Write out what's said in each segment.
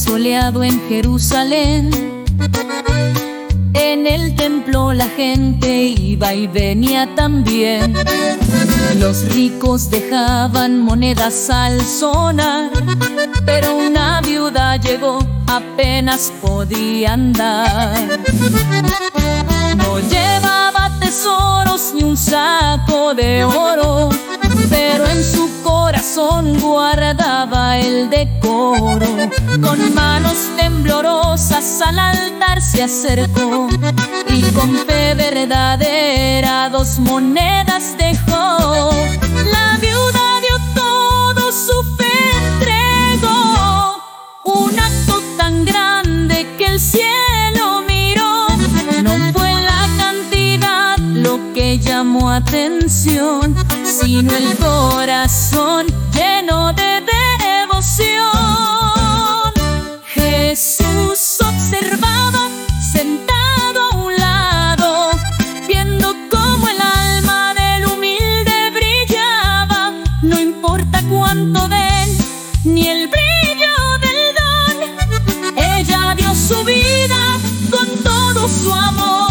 soleado en Jerusalén. En el templo la gente iba y venía también. Los ricos dejaban monedas al sonar, pero una viuda llegó, apenas podía andar. No llevaba tesoros ni un saco de oro, pero en su corazón guardaba el decoro. Con manos temblorosas al altar se acercó y con fe verdadera 2 monedas dejó. La viuda dio todo, su fe entregó. Un acto tan grande que el cielo miró. No fue la cantidad lo que llamó atención, sino el corazón lleno de devoción. Jesús observaba sentado a un lado, viendo cómo el alma del humilde brillaba. No importa cuánto den, ni el brillo del don, ella dio su vida con todo su amor.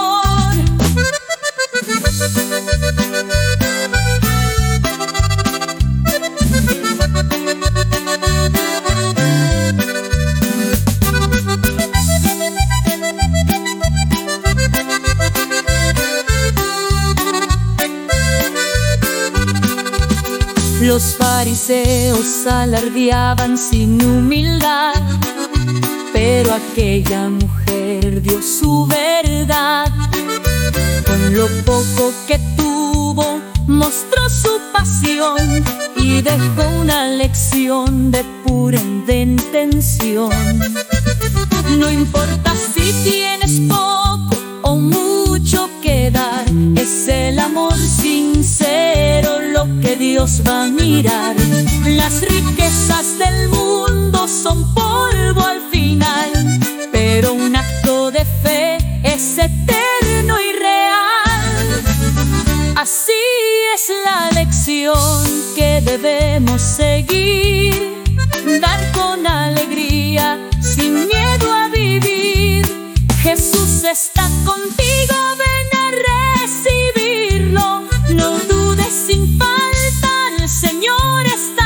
Los fariseos alardeaban sin humildad, pero aquella mujer dio su verdad. Con lo poco que tuvo, mostró su pasión y dejó una lección de pura intención. No importa si tienes poco o mucho que dar, es el amor sincero lo que Dios va a mirar. Las riquezas del mundo son polvo al final, pero un acto de fe es eterno y real. Así es la lección que debemos seguir, dar con alegría, sin miedo a vivir. Jesús está contigo, ven a recibirlo. No dudes sin falta, el Señor está